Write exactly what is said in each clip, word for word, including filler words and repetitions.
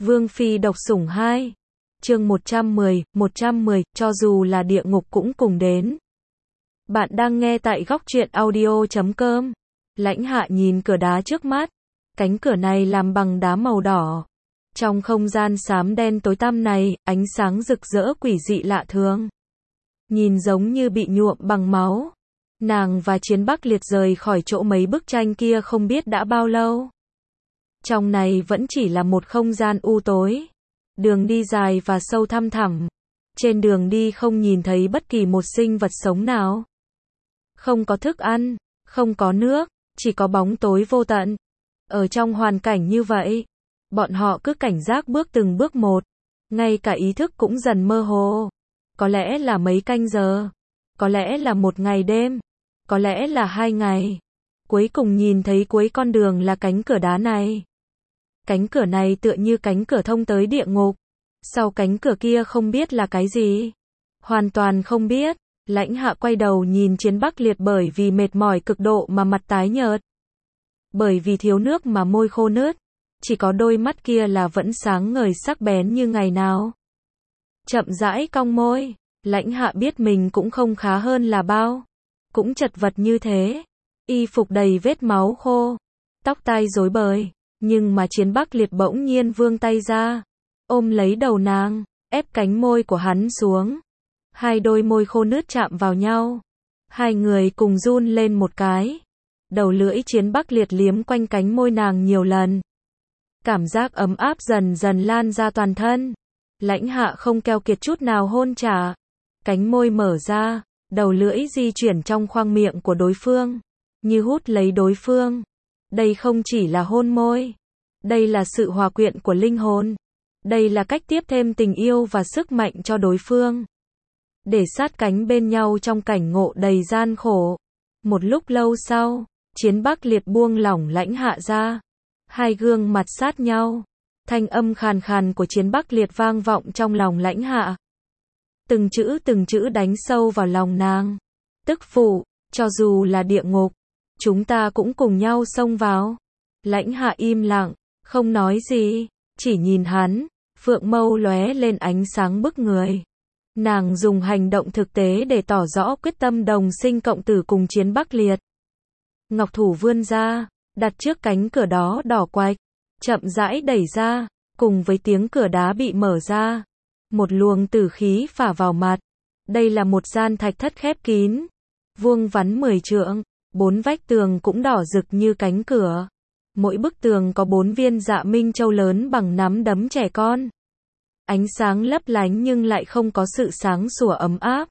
Vương Phi độc sủng hai. Chương một trăm mười, một trăm mười, cho dù là địa ngục cũng cùng đến. Bạn đang nghe tại góc truyện audio chấm com. Lãnh Hạ nhìn cửa đá trước mắt. Cánh cửa này làm bằng đá màu đỏ. Trong không gian xám đen tối tăm này, ánh sáng rực rỡ quỷ dị lạ thường. Nhìn giống như bị nhuộm bằng máu. Nàng và Chiến Bắc Liệt rời khỏi chỗ mấy bức tranh kia không biết đã bao lâu. Trong này vẫn chỉ là một không gian u tối. Đường đi dài và sâu thăm thẳm. Trên đường đi không nhìn thấy bất kỳ một sinh vật sống nào. Không có thức ăn, không có nước, chỉ có bóng tối vô tận. Ở trong hoàn cảnh như vậy, bọn họ cứ cảnh giác bước từng bước một. Ngay cả ý thức cũng dần mơ hồ. Có lẽ là mấy canh giờ. Có lẽ là một ngày đêm. Có lẽ là hai ngày. Cuối cùng nhìn thấy cuối con đường là cánh cửa đá này. Cánh cửa này tựa như cánh cửa thông tới địa ngục. Sau cánh cửa kia không biết là cái gì. Hoàn toàn không biết. Lãnh Hạ quay đầu nhìn Chiến Bắc Liệt bởi vì mệt mỏi cực độ mà mặt tái nhợt. Bởi vì thiếu nước mà môi khô nứt. Chỉ có đôi mắt kia là vẫn sáng ngời sắc bén như ngày nào. Chậm rãi cong môi. Lãnh Hạ biết mình cũng không khá hơn là bao. Cũng chật vật như thế. Y phục đầy vết máu khô. Tóc tai rối bời. Nhưng mà Chiến Bắc Liệt bỗng nhiên vươn tay ra. Ôm lấy đầu nàng. Ép cánh môi của hắn xuống. Hai đôi môi khô nứt chạm vào nhau. Hai người cùng run lên một cái. Đầu lưỡi Chiến Bắc Liệt liếm quanh cánh môi nàng nhiều lần. Cảm giác ấm áp dần dần lan ra toàn thân. Lãnh Hạ không keo kiệt chút nào hôn trả. Cánh môi mở ra. Đầu lưỡi di chuyển trong khoang miệng của đối phương. Như hút lấy đối phương. Đây không chỉ là hôn môi. Đây là sự hòa quyện của linh hồn. Đây là cách tiếp thêm tình yêu và sức mạnh cho đối phương. Để sát cánh bên nhau trong cảnh ngộ đầy gian khổ. Một lúc lâu sau, Chiến Bắc Liệt buông lỏng Lãnh Hạ ra. Hai gương mặt sát nhau. Thanh âm khàn khàn của Chiến Bắc Liệt vang vọng trong lòng Lãnh Hạ. Từng chữ từng chữ đánh sâu vào lòng nàng. Tức phụ, cho dù là địa ngục, chúng ta cũng cùng nhau xông vào. Lãnh Hạ im lặng, không nói gì, chỉ nhìn hắn, phượng mâu lóe lên ánh sáng bức người. Nàng dùng hành động thực tế để tỏ rõ quyết tâm đồng sinh cộng tử cùng Chiến Bắc Liệt. Ngọc thủ vươn ra, đặt trước cánh cửa đó đỏ quạch, chậm rãi đẩy ra, cùng với tiếng cửa đá bị mở ra. Một luồng tử khí phả vào mặt. Đây là một gian thạch thất khép kín. Vuông vắn mười trượng, bốn vách tường cũng đỏ rực như cánh cửa. Mỗi bức tường có bốn viên dạ minh châu lớn bằng nắm đấm trẻ con. Ánh sáng lấp lánh nhưng lại không có sự sáng sủa ấm áp.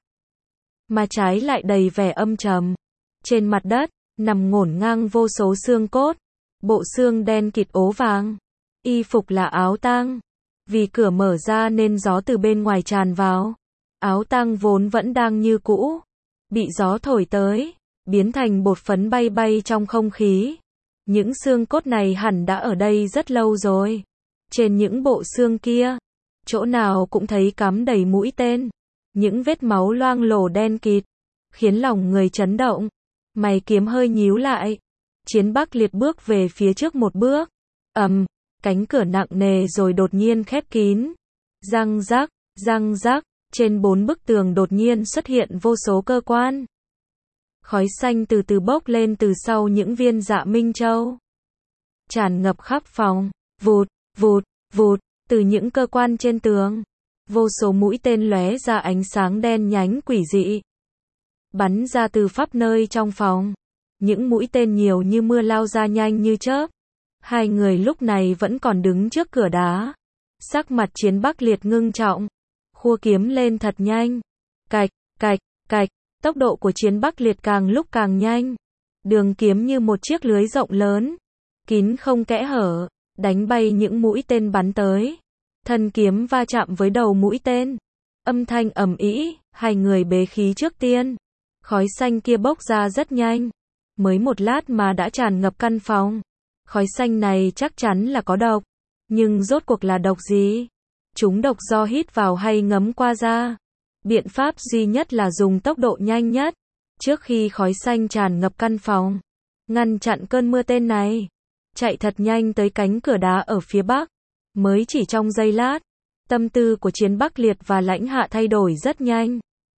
Mà trái lại đầy vẻ âm trầm. Trên mặt đất, nằm ngổn ngang vô số xương cốt. Bộ xương đen kịt ố vàng. Y phục là áo tang. Vì cửa mở ra nên gió từ bên ngoài tràn vào. Áo tang vốn vẫn đang như cũ. Bị gió thổi tới, biến thành bột phấn bay bay trong không khí. Những xương cốt này hẳn đã ở đây rất lâu rồi. Trên những bộ xương kia, chỗ nào cũng thấy cắm đầy mũi tên. Những vết máu loang lổ đen kịt, khiến lòng người chấn động. Mày kiếm hơi nhíu lại. Chiến Bắc Liệt bước về phía trước một bước. Ầm, cánh cửa nặng nề rồi đột nhiên khép kín. Răng rắc, răng rắc, trên bốn bức tường đột nhiên xuất hiện vô số cơ quan. Khói xanh từ từ bốc lên từ sau những viên dạ minh châu. Tràn ngập khắp phòng, vụt, vụt, vụt, từ những cơ quan trên tường. Vô số mũi tên lóe ra ánh sáng đen nhánh quỷ dị. Bắn ra từ khắp nơi trong phòng. Những mũi tên nhiều như mưa lao ra nhanh như chớp. Hai người lúc này vẫn còn đứng trước cửa đá. Sắc mặt Chiến Bắc Liệt ngưng trọng. Khua kiếm lên thật nhanh. Cạch, cạch, cạch. Tốc độ của Chiến Bắc Liệt càng lúc càng nhanh. Đường kiếm như một chiếc lưới rộng lớn. Kín không kẽ hở. Đánh bay những mũi tên bắn tới. Thân kiếm va chạm với đầu mũi tên. Âm thanh ầm ĩ, hai người bế khí trước tiên. Khói xanh kia bốc ra rất nhanh. Mới một lát mà đã tràn ngập căn phòng. Khói xanh này chắc chắn là có độc. Nhưng rốt cuộc là độc gì? Chúng độc do hít vào hay ngấm qua da? Biện pháp duy nhất là dùng tốc độ nhanh nhất. Trước khi khói xanh tràn ngập căn phòng. Ngăn chặn cơn mưa tên này. Chạy thật nhanh tới cánh cửa đá ở phía bắc. Mới chỉ trong giây lát, tâm tư của Chiến Bắc Liệt và Lãnh Hạ thay đổi rất nhanh.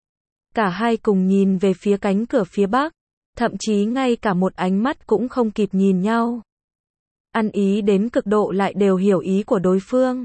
Cả hai cùng nhìn về phía cánh cửa phía bắc, thậm chí ngay cả một ánh mắt cũng không kịp nhìn nhau. Ăn ý đến cực độ lại đều hiểu ý của đối phương.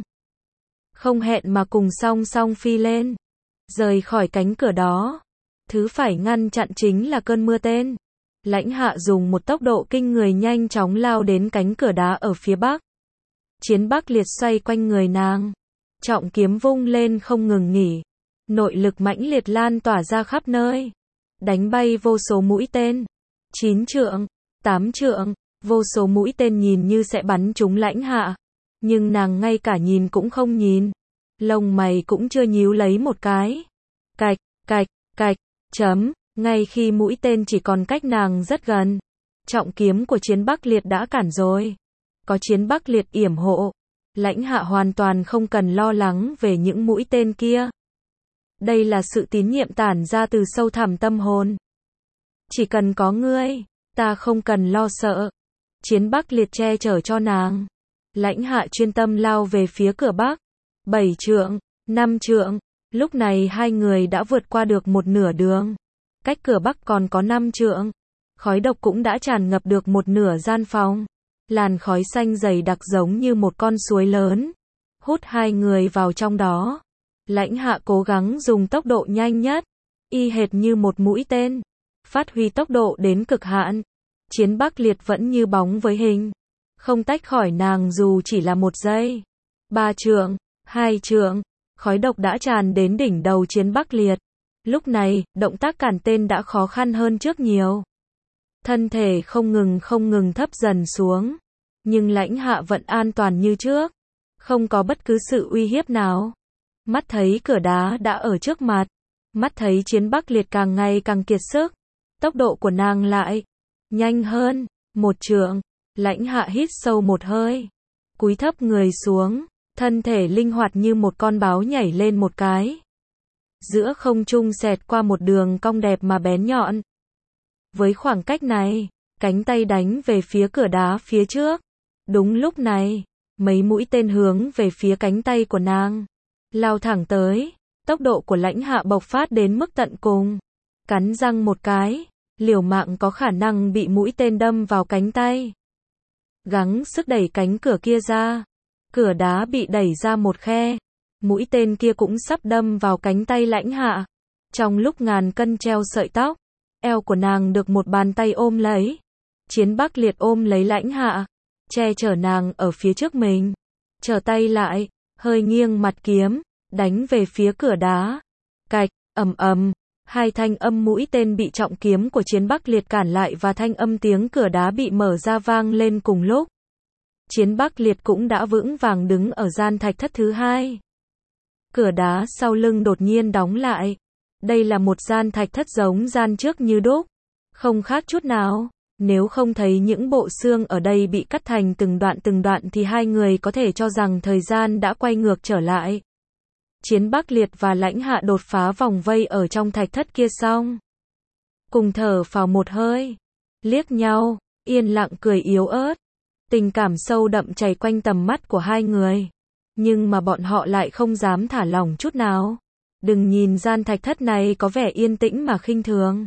Không hẹn mà cùng song song phi lên, rời khỏi cánh cửa đó. Thứ phải ngăn chặn chính là cơn mưa tên. Lãnh Hạ dùng một tốc độ kinh người nhanh chóng lao đến cánh cửa đá ở phía bắc. Chiến Bắc Liệt xoay quanh người nàng, trọng kiếm vung lên không ngừng nghỉ. Nội lực mãnh liệt lan tỏa ra khắp nơi, đánh bay vô số mũi tên. Chín trượng, tám trượng, vô số mũi tên nhìn như sẽ bắn trúng Lãnh Hạ, nhưng nàng ngay cả nhìn cũng không nhìn, lông mày cũng chưa nhíu lấy một cái. Cạch, cạch, cạch, chấm, ngay khi mũi tên chỉ còn cách nàng rất gần, trọng kiếm của Chiến Bắc Liệt đã cản rồi. Có Chiến Bắc Liệt yểm hộ, Lãnh Hạ hoàn toàn không cần lo lắng về những mũi tên kia. Đây là sự tín nhiệm tản ra từ sâu thẳm tâm hồn. Chỉ cần có ngươi, ta không cần lo sợ. Chiến Bắc Liệt che chở cho nàng. Lãnh Hạ chuyên tâm lao về phía cửa bắc. Bảy trượng, năm trượng. Lúc này hai người đã vượt qua được một nửa đường. Cách cửa bắc còn có năm trượng. Khói độc cũng đã tràn ngập được một nửa gian phòng. Làn khói xanh dày đặc giống như một con suối lớn, hút hai người vào trong đó. Lãnh Hạ cố gắng dùng tốc độ nhanh nhất, y hệt như một mũi tên, phát huy tốc độ đến cực hạn. Chiến Bắc Liệt vẫn như bóng với hình, không tách khỏi nàng dù chỉ là một giây. Ba trượng, hai trượng, khói độc đã tràn đến đỉnh đầu Chiến Bắc Liệt. Lúc này, động tác cản tên đã khó khăn hơn trước nhiều. Thân thể không ngừng không ngừng thấp dần xuống, nhưng Lãnh Hạ vẫn an toàn như trước, không có bất cứ sự uy hiếp nào. Mắt thấy cửa đá đã ở trước mặt, mắt thấy Chiến Bắc Liệt càng ngày càng kiệt sức, tốc độ của nàng lại nhanh hơn. Một trượng, Lãnh Hạ hít sâu một hơi, cúi thấp người xuống, thân thể linh hoạt như một con báo nhảy lên một cái. Giữa không trung xẹt qua một đường cong đẹp mà bén nhọn. Với khoảng cách này, cánh tay đánh về phía cửa đá phía trước. Đúng lúc này, mấy mũi tên hướng về phía cánh tay của nàng, lao thẳng tới. Tốc độ của Lãnh Hạ bộc phát đến mức tận cùng. Cắn răng một cái, liều mạng có khả năng bị mũi tên đâm vào cánh tay. Gắng sức đẩy cánh cửa kia ra. Cửa đá bị đẩy ra một khe. Mũi tên kia cũng sắp đâm vào cánh tay Lãnh Hạ. Trong lúc ngàn cân treo sợi tóc, eo của nàng được một bàn tay ôm lấy. Chiến Bắc Liệt ôm lấy Lãnh Hạ, che chở nàng ở phía trước mình. Trở tay lại, hơi nghiêng mặt kiếm, đánh về phía cửa đá. Cạch, ầm ầm, hai thanh âm mũi tên bị trọng kiếm của Chiến Bắc Liệt cản lại và thanh âm tiếng cửa đá bị mở ra vang lên cùng lúc. Chiến Bắc Liệt cũng đã vững vàng đứng ở gian thạch thất thứ hai. Cửa đá sau lưng đột nhiên đóng lại. Đây là một gian thạch thất giống gian trước như đúc, không khác chút nào. Nếu không thấy những bộ xương ở đây bị cắt thành từng đoạn từng đoạn thì hai người có thể cho rằng thời gian đã quay ngược trở lại. Chiến Bắc Liệt và Lãnh Hạ đột phá vòng vây ở trong thạch thất kia xong, cùng thở phào một hơi, liếc nhau, yên lặng cười yếu ớt. Tình cảm sâu đậm chảy quanh tầm mắt của hai người, nhưng mà bọn họ lại không dám thả lỏng chút nào. Đừng nhìn gian thạch thất này có vẻ yên tĩnh mà khinh thường.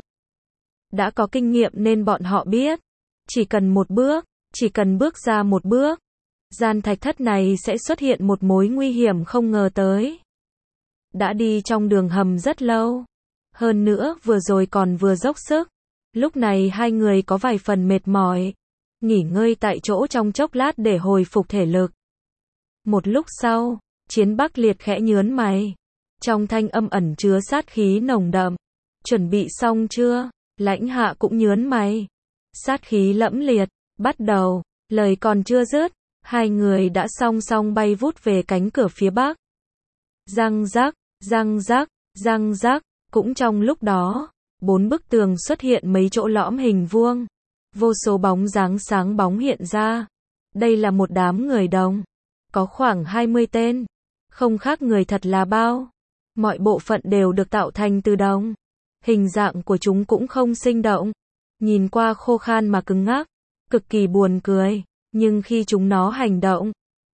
Đã có kinh nghiệm nên bọn họ biết, chỉ cần một bước, chỉ cần bước ra một bước, gian thạch thất này sẽ xuất hiện một mối nguy hiểm không ngờ tới. Đã đi trong đường hầm rất lâu, hơn nữa vừa rồi còn vừa dốc sức. Lúc này hai người có vài phần mệt mỏi, nghỉ ngơi tại chỗ trong chốc lát để hồi phục thể lực. Một lúc sau, Chiến Bắc Liệt khẽ nhướng mày, trong thanh âm ẩn chứa sát khí nồng đậm. Chuẩn bị xong chưa? Lãnh Hạ cũng nhướng mày. Sát khí lẫm liệt, bắt đầu. Lời còn chưa dứt, hai người đã song song bay vút về cánh cửa phía bắc. Răng rắc, răng rắc, răng rắc. Cũng trong lúc đó, bốn bức tường xuất hiện mấy chỗ lõm hình vuông. Vô số bóng dáng sáng bóng hiện ra. Đây là một đám người đồng. Có khoảng hai mươi tên. Không khác người thật là bao. Mọi bộ phận đều được tạo thành từ đồng. Hình dạng của chúng cũng không sinh động. Nhìn qua khô khan mà cứng ngắc. Cực kỳ buồn cười. Nhưng khi chúng nó hành động,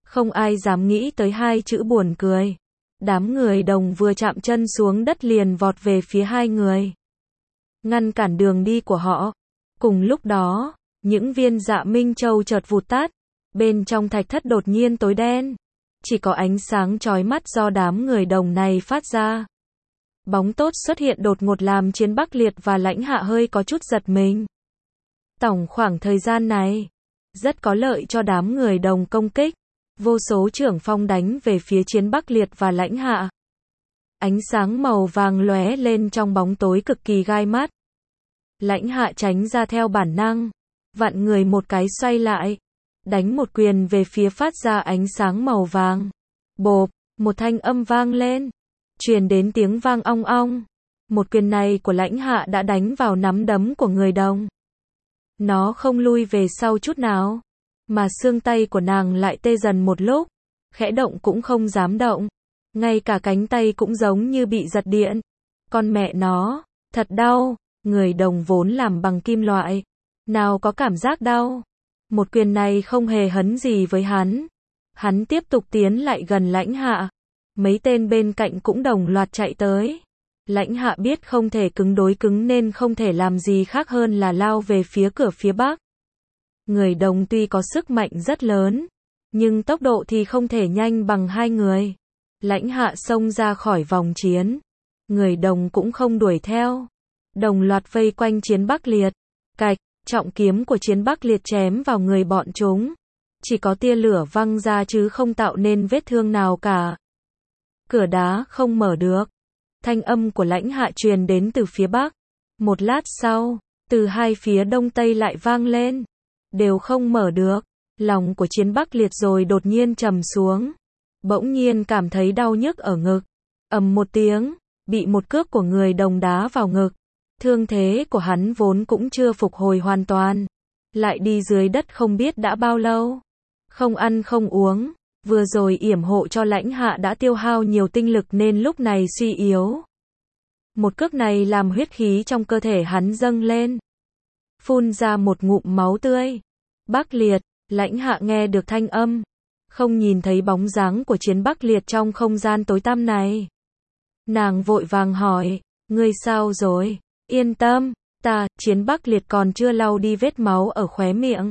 Không ai dám nghĩ tới hai chữ buồn cười. Đám người Đồng vừa chạm chân xuống đất liền vọt về phía hai người, ngăn cản đường đi của họ. Cùng lúc đó, những viên dạ minh châu chợt vụt tắt, bên trong thạch thất đột nhiên tối đen, chỉ có ánh sáng chói mắt do đám người Đồng này phát ra. Bóng tốt xuất hiện đột ngột làm Chiến Bắc Liệt và Lãnh Hạ hơi có chút giật mình. Tổng khoảng thời gian này, rất có lợi cho đám người Đồng công kích. Vô số trưởng phong đánh về phía Chiến Bắc Liệt và Lãnh Hạ. Ánh sáng màu vàng lóe lên trong bóng tối cực kỳ gai mắt. Lãnh Hạ tránh ra theo bản năng, vặn người một cái xoay lại, đánh một quyền về phía phát ra ánh sáng màu vàng. Bộp, một thanh âm vang lên, truyền đến tiếng vang ong ong. Một quyền này của Lãnh Hạ đã đánh vào nắm đấm của người Đồng. Nó không lui về sau chút nào, mà xương tay của nàng lại tê dần một lúc, khẽ động cũng không dám động, ngay cả cánh tay cũng giống như bị giật điện. Con mẹ nó, thật đau, người Đồng vốn làm bằng kim loại, nào có cảm giác đau. Một quyền này không hề hấn gì với hắn. Hắn tiếp tục tiến lại gần Lãnh Hạ. Mấy tên bên cạnh cũng đồng loạt chạy tới. Lãnh Hạ biết không thể cứng đối cứng nên không thể làm gì khác hơn là lao về phía cửa phía bắc. Người Đồng tuy có sức mạnh rất lớn, nhưng tốc độ thì không thể nhanh bằng hai người. Lãnh Hạ xông ra khỏi vòng chiến. Người Đồng cũng không đuổi theo. Đồng loạt vây quanh Chiến Bắc Liệt. Cạch, trọng kiếm của Chiến Bắc Liệt chém vào người bọn chúng. Chỉ có tia lửa văng ra chứ không tạo nên vết thương nào cả. Cửa đá không mở được. Thanh âm của Lãnh Hạ truyền đến từ phía bắc. Một lát sau, từ hai phía đông tây lại vang lên. Đều không mở được. Lòng của Chiến Bắc Liệt rồi đột nhiên trầm xuống. Bỗng nhiên cảm thấy đau nhức ở ngực. Ầm một tiếng, bị một cước của người Đồng đá vào ngực. Thương thế của hắn vốn cũng chưa phục hồi hoàn toàn. Lại đi dưới đất không biết đã bao lâu. Không ăn không uống. Vừa rồi yểm hộ cho Lãnh Hạ đã tiêu hao nhiều tinh lực nên lúc này suy yếu. Một cước này làm huyết khí trong cơ thể hắn dâng lên. Phun ra một ngụm máu tươi. Bắc Liệt, Lãnh Hạ nghe được thanh âm. Không nhìn thấy bóng dáng của Chiến Bắc Liệt trong không gian tối tăm này. Nàng vội vàng hỏi, ngươi sao rồi? Yên tâm, ta, Chiến Bắc Liệt còn chưa lau đi vết máu ở khóe miệng.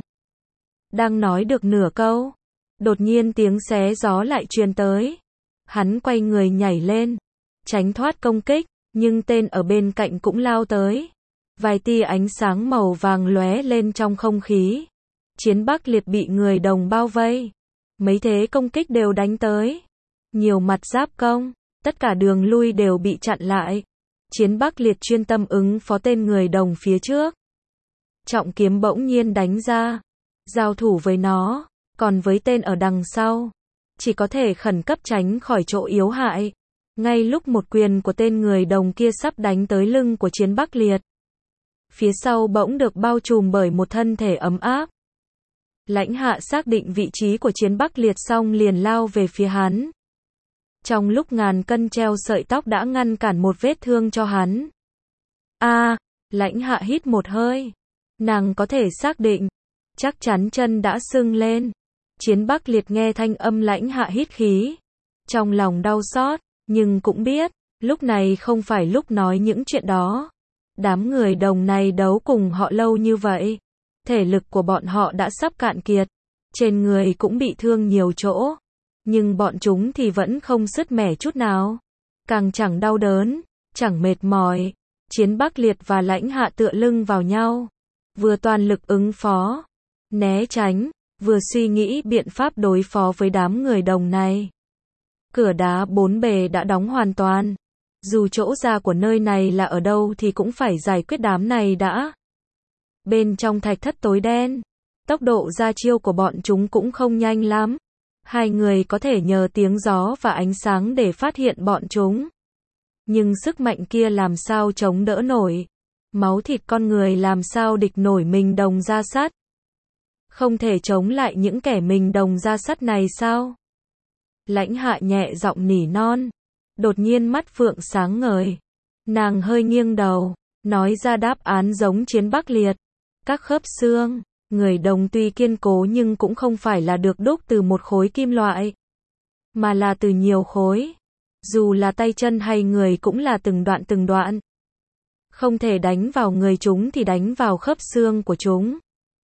Đang nói được nửa câu, đột nhiên tiếng xé gió lại truyền tới. Hắn quay người nhảy lên, tránh thoát công kích, nhưng tên ở bên cạnh cũng lao tới. Vài tia ánh sáng màu vàng lóe lên trong không khí. Chiến Bắc Liệt bị người Đồng bao vây. Mấy thế công kích đều đánh tới. Nhiều mặt giáp công, tất cả đường lui đều bị chặn lại. Chiến Bắc Liệt chuyên tâm ứng phó tên người Đồng phía trước. Trọng kiếm bỗng nhiên đánh ra, giao thủ với nó, còn với tên ở đằng sau, chỉ có thể khẩn cấp tránh khỏi chỗ yếu hại. Ngay lúc một quyền của tên người Đồng kia sắp đánh tới lưng của Chiến Bắc Liệt, phía sau bỗng được bao trùm bởi một thân thể ấm áp. Lãnh Hạ xác định vị trí của Chiến Bắc Liệt xong liền lao về phía hắn. Trong lúc ngàn cân treo sợi tóc đã ngăn cản một vết thương cho hắn. A, à, Lãnh Hạ hít một hơi. Nàng có thể xác định, chắc chắn chân đã sưng lên. Chiến Bắc Liệt nghe thanh âm Lãnh Hạ hít khí, trong lòng đau xót, nhưng cũng biết, lúc này không phải lúc nói những chuyện đó. Đám người Đồng này đấu cùng họ lâu như vậy, thể lực của bọn họ đã sắp cạn kiệt, trên người cũng bị thương nhiều chỗ. Nhưng bọn chúng thì vẫn không sứt mẻ chút nào. Càng chẳng đau đớn, chẳng mệt mỏi. Chiến Bắc Liệt và Lãnh Hạ tựa lưng vào nhau. Vừa toàn lực ứng phó, né tránh, vừa suy nghĩ biện pháp đối phó với đám người Đồng này. Cửa đá bốn bề đã đóng hoàn toàn. Dù chỗ ra của nơi này là ở đâu thì cũng phải giải quyết đám này đã. Bên trong thạch thất tối đen, tốc độ ra chiêu của bọn chúng cũng không nhanh lắm. Hai người có thể nhờ tiếng gió và ánh sáng để phát hiện bọn chúng. Nhưng sức mạnh kia làm sao chống đỡ nổi. Máu thịt con người làm sao địch nổi mình Đồng ra sắt. Không thể chống lại những kẻ mình Đồng ra sắt này sao? Lãnh Hạ nhẹ giọng nỉ non. Đột nhiên mắt phượng sáng ngời. Nàng hơi nghiêng đầu, nói ra đáp án giống Chiến Bắc Liệt. Các khớp xương, Người đồng tuy kiên cố nhưng cũng không phải là được đúc từ một khối kim loại, mà là từ nhiều khối. Dù là tay chân hay người cũng là từng đoạn từng đoạn. Không thể đánh vào người chúng thì đánh vào khớp xương của chúng.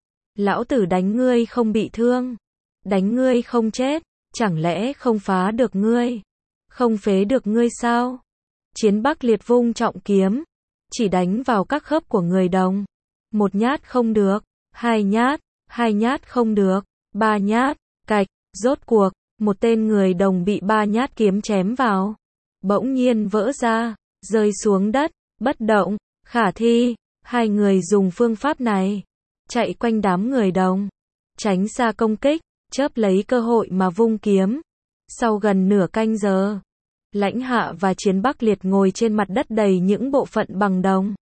Lão tử đánh ngươi không bị thương, đánh ngươi không chết, chẳng lẽ không phá được ngươi, không phế được ngươi sao? Chiến Bắc Liệt vung trọng kiếm, chỉ đánh vào các khớp của người đồng. Một nhát không được, hai nhát, hai nhát không được, ba nhát, cạch, rốt cuộc, một tên người đồng bị ba nhát kiếm chém vào. Bỗng nhiên vỡ ra, rơi xuống đất, bất động, khả thi. Hai người dùng phương pháp này, chạy quanh đám người đồng, tránh xa công kích, chớp lấy cơ hội mà vung kiếm. Sau gần nửa canh giờ, Lãnh Hạ và Chiến Bắc Liệt ngồi trên mặt đất đầy những bộ phận bằng đồng.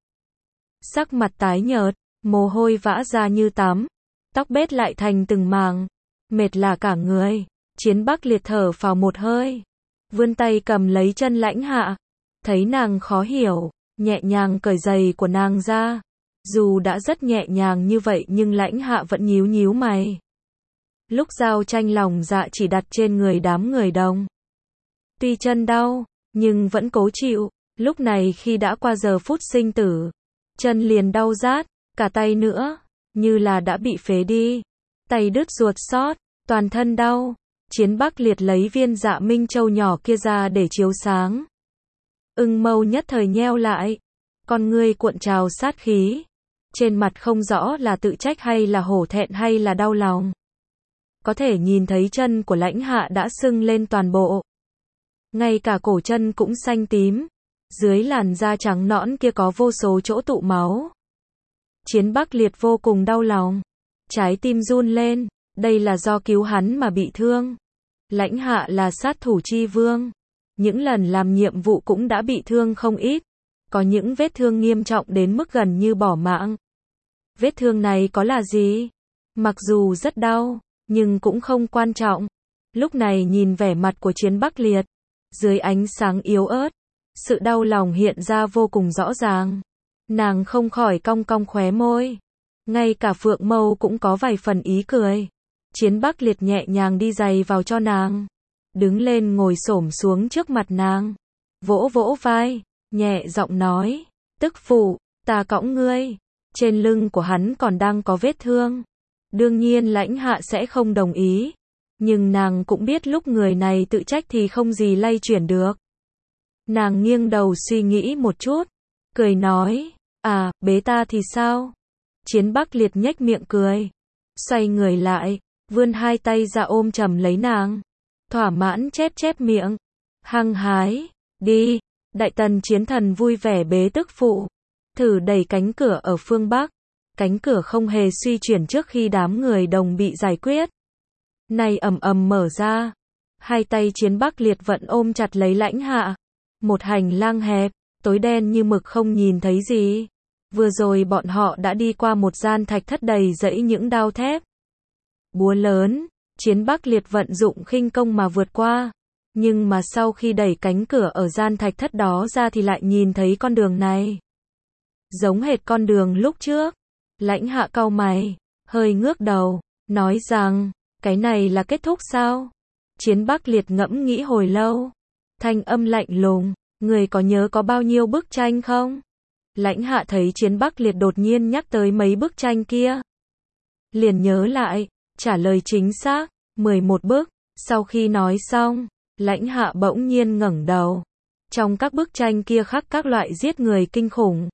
Sắc mặt tái nhợt, mồ hôi vã ra như tắm, tóc bết lại thành từng mảng, mệt lả cả người. Chiến Bắc Liệt thở phào một hơi, vươn tay cầm lấy chân Lãnh Hạ, thấy nàng khó hiểu, nhẹ nhàng cởi giày của nàng ra. Dù đã rất nhẹ nhàng như vậy nhưng Lãnh Hạ vẫn nhíu nhíu mày. Lúc giao tranh lòng dạ chỉ đặt trên người đám người đồng. Tuy chân đau, nhưng vẫn cố chịu. Lúc này khi đã qua giờ phút sinh tử, chân liền đau rát, cả tay nữa, như là đã bị phế đi. Tay đứt ruột xót, toàn thân đau. Chiến Bắc Liệt lấy viên Dạ Minh Châu nhỏ kia ra để chiếu sáng. Ưng mâu nhất thời nheo lại, con ngươi cuộn trào sát khí. Trên mặt không rõ là tự trách hay là hổ thẹn hay là đau lòng. Có thể nhìn thấy chân của Lãnh Hạ đã sưng lên toàn bộ. Ngay cả cổ chân cũng xanh tím. Dưới làn da trắng nõn kia có vô số chỗ tụ máu. Chiến Bắc Liệt vô cùng đau lòng. Trái tim run lên. Đây là do cứu hắn mà bị thương. Lãnh Hạ là sát thủ chi vương. Những lần làm nhiệm vụ cũng đã bị thương không ít. Có những vết thương nghiêm trọng đến mức gần như bỏ mạng. Vết thương này có là gì? Mặc dù rất đau, nhưng cũng không quan trọng. Lúc này nhìn vẻ mặt của Chiến Bắc Liệt, dưới ánh sáng yếu ớt, sự đau lòng hiện ra vô cùng rõ ràng. Nàng không khỏi cong cong khóe môi. Ngay cả Phượng Mâu cũng có vài phần ý cười. Chiến Bắc Liệt nhẹ nhàng đi giày vào cho nàng. Đứng lên ngồi xổm xuống trước mặt nàng. Vỗ vỗ vai, nhẹ giọng nói. Tức phụ, ta cõng ngươi. Trên lưng của hắn còn đang có vết thương. Đương nhiên Lãnh Hạ sẽ không đồng ý. Nhưng nàng cũng biết lúc người này tự trách thì không gì lay chuyển được. Nàng nghiêng đầu suy nghĩ một chút. Cười nói. À, bế ta thì sao? Chiến Bắc Liệt nhếch miệng cười. Xoay người lại, vươn hai tay ra ôm chầm lấy nàng. Thỏa mãn chép chép miệng. Hăng hái. Đi. Đại tần chiến thần vui vẻ bế tức phụ. Thử đẩy cánh cửa ở phương Bắc. Cánh cửa không hề suy chuyển trước khi đám người đồng bị giải quyết. Này ầm ầm mở ra. Hai tay Chiến Bắc Liệt vẫn ôm chặt lấy Lãnh Hạ. Một hành lang hẹp, tối đen như mực không nhìn thấy gì. Vừa rồi bọn họ đã đi qua một gian thạch thất đầy dẫy những đao thép. Búa lớn, Chiến Bắc Liệt vận dụng khinh công mà vượt qua. Nhưng mà sau khi đẩy cánh cửa ở gian thạch thất đó ra thì lại nhìn thấy con đường này. Giống hệt con đường lúc trước. Lãnh Hạ cau mày, hơi ngước đầu, nói rằng, cái này là kết thúc sao? Chiến Bắc Liệt ngẫm nghĩ hồi lâu. Thanh âm lạnh lùng, người có nhớ có bao nhiêu bức tranh không? Lãnh Hạ thấy Chiến Bắc Liệt đột nhiên nhắc tới mấy bức tranh kia. Liền nhớ lại, trả lời chính xác, mười một bức. Sau khi nói xong, Lãnh Hạ bỗng nhiên ngẩng đầu. Trong các bức tranh kia khắc các loại giết người kinh khủng.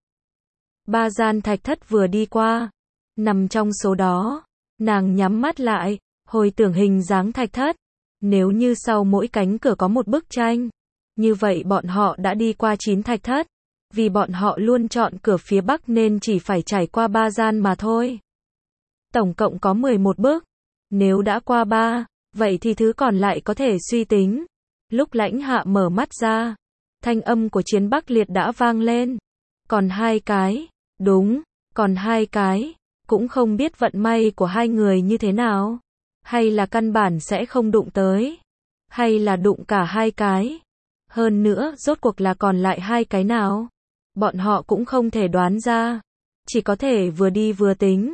Ba gian thạch thất vừa đi qua. Nằm trong số đó, nàng nhắm mắt lại, hồi tưởng hình dáng thạch thất. Nếu như sau mỗi cánh cửa có một bức tranh, như vậy bọn họ đã đi qua chín thạch thất. Vì bọn họ luôn chọn cửa phía Bắc nên chỉ phải trải qua ba gian mà thôi. Tổng cộng có mười một bước. Nếu đã qua ba, vậy thì thứ còn lại có thể suy tính. Lúc Lãnh Hạ mở mắt ra, thanh âm của Chiến Bắc Liệt đã vang lên. Còn hai cái, đúng, còn hai cái, cũng không biết vận may của hai người như thế nào. Hay là căn bản sẽ không đụng tới. Hay là đụng cả hai cái. Hơn nữa, rốt cuộc là còn lại hai cái nào. Bọn họ cũng không thể đoán ra. Chỉ có thể vừa đi vừa tính.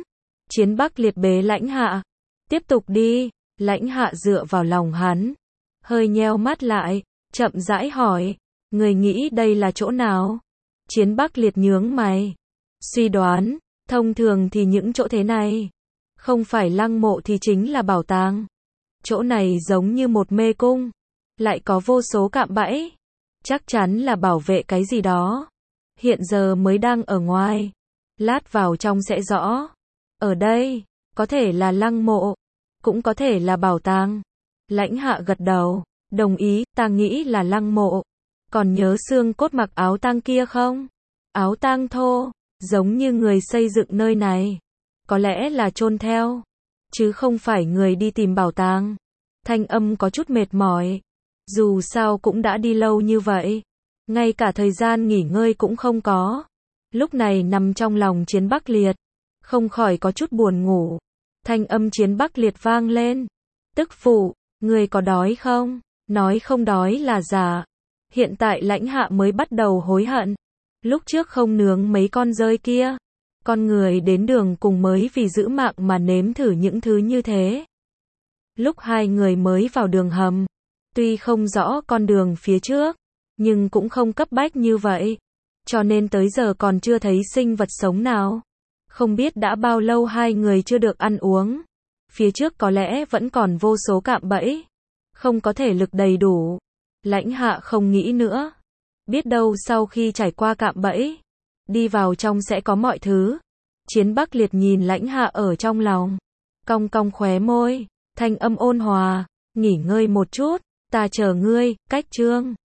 Chiến Bắc Liệt bế Lãnh Hạ. Tiếp tục đi. Lãnh Hạ dựa vào lòng hắn. Hơi nheo mắt lại. Chậm rãi hỏi. Người nghĩ đây là chỗ nào? Chiến Bắc Liệt nhướng mày. Suy đoán. Thông thường thì những chỗ thế này. Không phải lăng mộ thì chính là bảo tàng. Chỗ này giống như một mê cung. Lại có vô số cạm bẫy. Chắc chắn là bảo vệ cái gì đó. Hiện giờ mới đang ở ngoài. Lát vào trong sẽ rõ. Ở đây, có thể là lăng mộ. Cũng có thể là bảo tàng. Lãnh Hạ gật đầu. Đồng ý, ta nghĩ là lăng mộ. Còn nhớ xương cốt mặc áo tang kia không? Áo tang thô. Giống như người xây dựng nơi này. Có lẽ là chôn theo. Chứ không phải người đi tìm bảo tàng. Thanh âm có chút mệt mỏi. Dù sao cũng đã đi lâu như vậy. Ngay cả thời gian nghỉ ngơi cũng không có. Lúc này nằm trong lòng Chiến Bắc Liệt. Không khỏi có chút buồn ngủ. Thanh âm Chiến Bắc Liệt vang lên. Tức phụ, người có đói không? Nói không đói là giả. Hiện tại Lãnh Hạ mới bắt đầu hối hận. Lúc trước không nướng mấy con dơi kia. Con người đến đường cùng mới vì giữ mạng mà nếm thử những thứ như thế. Lúc hai người mới vào đường hầm. Tuy không rõ con đường phía trước. Nhưng cũng không cấp bách như vậy. Cho nên tới giờ còn chưa thấy sinh vật sống nào. Không biết đã bao lâu hai người chưa được ăn uống. Phía trước có lẽ vẫn còn vô số cạm bẫy. Không có thể lực đầy đủ. Lãnh Hạ không nghĩ nữa. Biết đâu sau khi trải qua cạm bẫy. Đi vào trong sẽ có mọi thứ. Chiến Bắc Liệt nhìn Lãnh Hạ ở trong lòng. Cong cong khóe môi. Thanh âm ôn hòa. Nghỉ ngơi một chút. Ta chờ ngươi, cách chương.